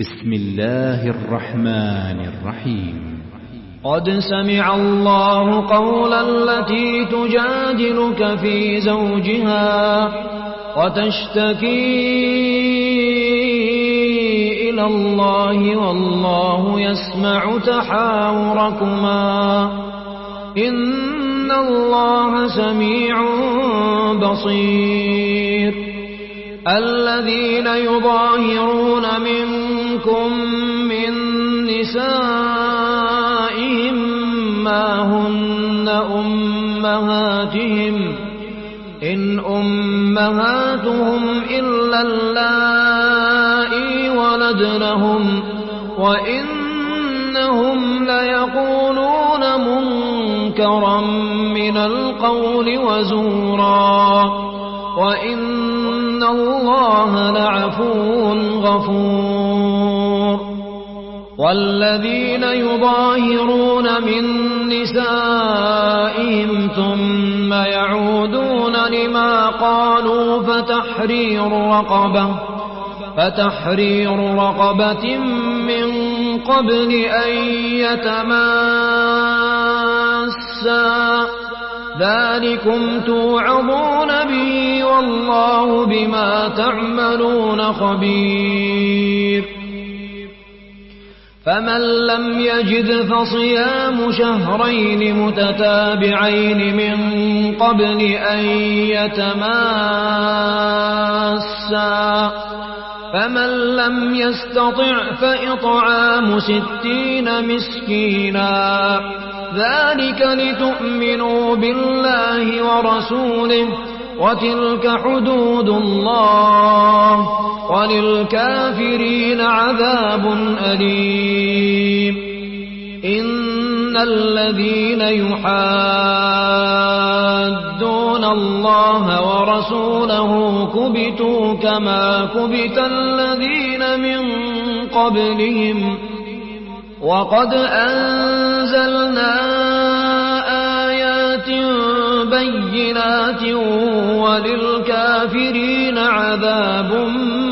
بسم الله الرحمن الرحيم. قد سمع الله قول التي تجادلك في زوجها وتشتكي إلى الله والله يسمع تحاوركما إن الله سميع بصير. الذين يظاهرون منكم من نسائهم ما هن أمهاتهم إن أمهاتهم إلا اللائي ولدنهم وإنهم ليقولون منكرا من القول وزورا وإن الله لعفو غفور. والذين يظاهرون من نسائهم ثم يعودون لما قالوا فتحرير رقبة من قبل أن يتماسا ذلكم توعظون به والله بما تعملون خبير. فمن لم يجد فصيام شهرين متتابعين من قبل أن يتماسا فمن لم يستطع فإطعام 60 مسكينا ذلك لتؤمنوا بالله ورسوله وتلك حدود الله وللكافرين عذاب أليم. إن الذين يحادون الله ورسوله كبتوا كما كبت الذين من قبلهم وقد أنزلنا آيات بينات وللكافرين عذاب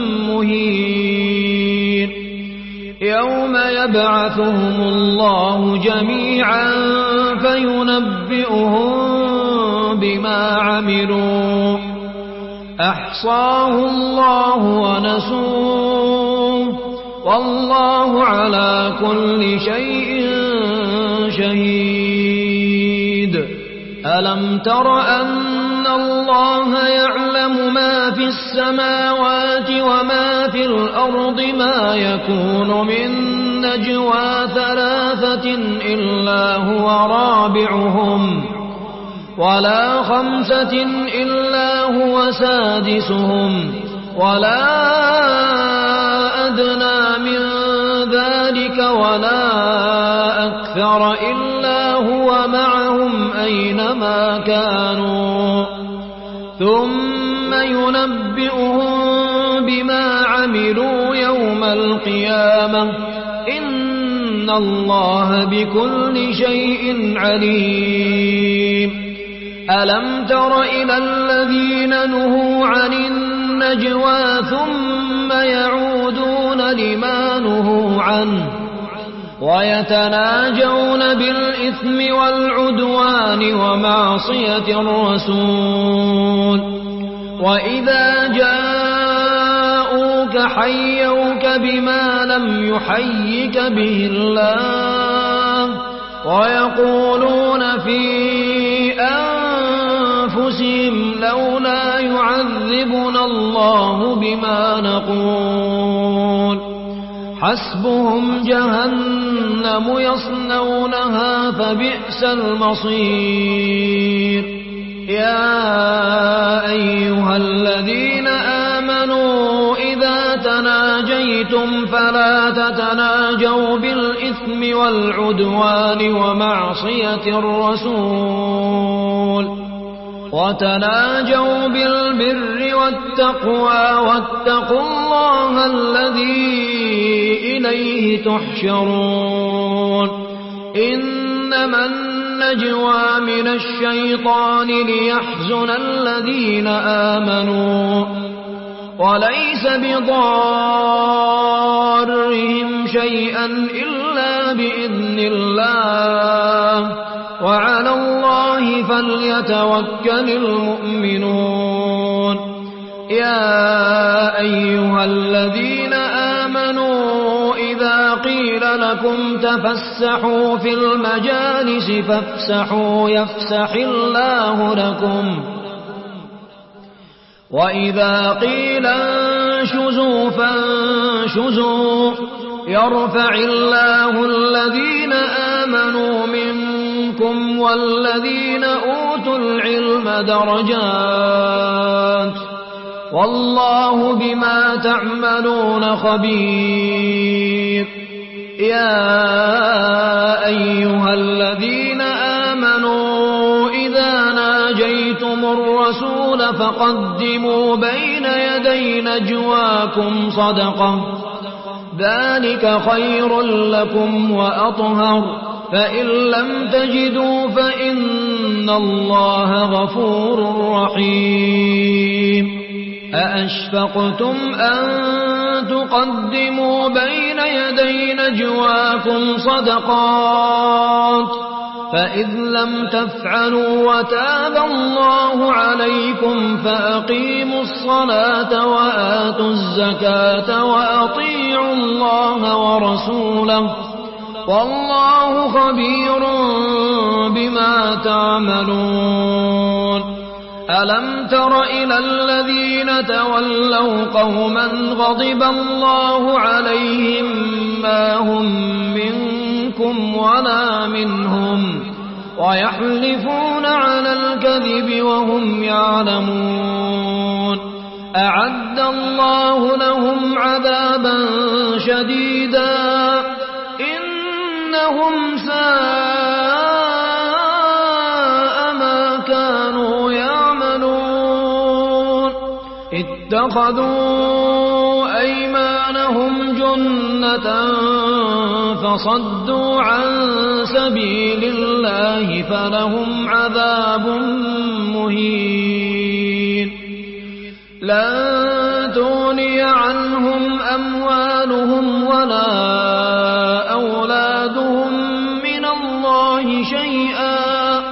مهين. يوم يبعثهم الله جميعا فينبئهم بما عملوا أحصاه الله ونسوه والله على كل شيء شهيد. ألم تر أن الله يعلم ما في السماوات وما في الأرض ما يكون من نجوى 3 إلا هو رابعهم ولا 5 إلا هو سادسهم ولا أدنى من ذلك ولا أكثر إلا هو معهم أينما كانوا ثم ينبئهم بما عملوا يوم القيامة إن الله بكل شيء عليم. ألم تر إلى الذين نهوا عن النجوى ثم يعودون لما نهوا عنه ويتناجون بالإثم والعدوان ومعصية الرسول وإذا جاءوك حيوك بما لم يحيك به الله ويقولون في أنفسهم لولا يعذبنا الله بما نقول حسبهم جهنم يصلونها فبئس المصير. يا أيها الذين آمنوا إذا تناجيتم فلا تتناجوا بالإثم والعدوان ومعصية الرسول وتناجوا بالبر والتقوى واتقوا الله الذي إليه تحشرون. إنما النجوى من الشيطان ليحزن الذين آمنوا وليس بضارهم شيئا إلا بإذن الله وعلى الله فليتوكل المؤمنون يا أيها الذين آمنوا إذا قيل لكم تفسحوا في المجالس فافسحوا يفسح الله لكم وإذا قيل انشزوا فانشزوا يرفع الله الذين آمنوا منكم والذين أوتوا العلم درجات والله بما تعملون خبير يا أيها الذين آمنوا إذا ناجيتم الرسول فقدموا بين يدي نجواكم صدقة ذلك خير لكم وأطهر فإن لم تجدوا فإن الله غفور رحيم أأشفقتم أن تقدموا بين يدي نجواكم صدقات فإذ لم تفعلوا وتاب الله عليكم فأقيموا الصلاة وآتوا الزكاة وأطيعوا الله ورسوله والله خبير بما تعملون ألم تر إلى الذين تولوا قوما غضب الله عليهم ما هم منكم ولا منهم ويحلفون على الكذب وهم يعلمون أعد الله لهم عذابا شديدا إنهم ساء ما كانوا يعملون اتخذوا أيمانهم جنة فصدوا عن سبيل الله فلهم عذاب مهين لن تغني عنهم أموالهم ولا أولادهم من الله شيئا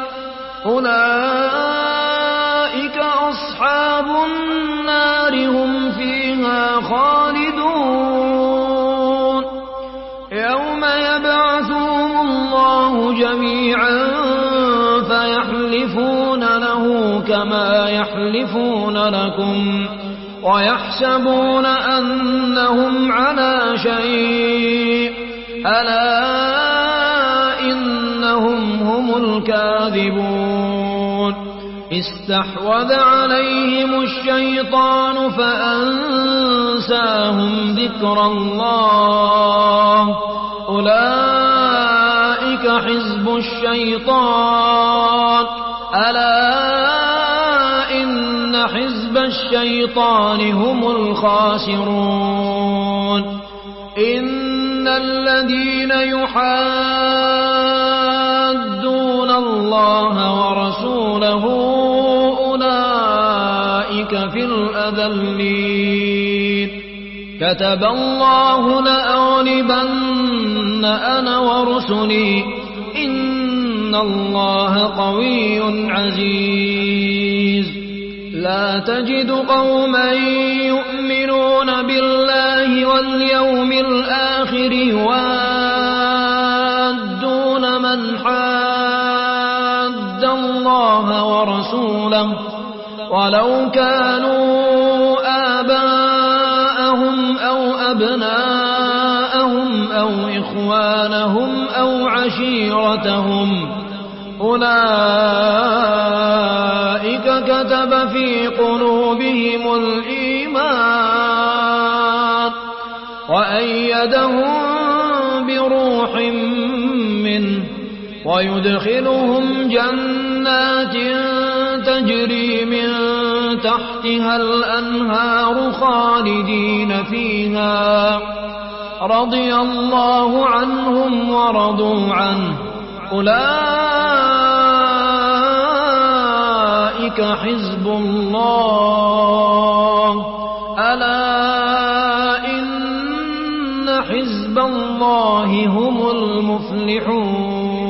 أولئك أصحاب النار هم فيها خالدون يوم يبعثهم الله جميعا فيحلفون له كما يحلفون لكم ويحسبون أنهم على شيء ألا إنهم هم الكاذبون استحوذ عليهم الشيطان فأنساهم ذكر الله أولئك حزب الشيطان ألا إن حزب الشيطان هم الخاسرون إن الذين يحادون الله ورسوله أولئك في الأذلين كتب الله لأغلبن أنا ورسلي إن الله قوي عزيز لا تجد قوما يؤمنون بالله واليوم الآخر يوادون من حاد الله ورسوله ولو كانوا آباءهم أو أبناءهم أو إخوانهم أو عشيرتهم أولئك كتب في قلوبهم الإيمان وأيدهم بروح منه ويدخلهم جنات تجري من تحتها الأنهار خالدين فيها رضي الله عنهم ورضوا عنه أولئك حزب الله ألا حزب الله هم المفلحون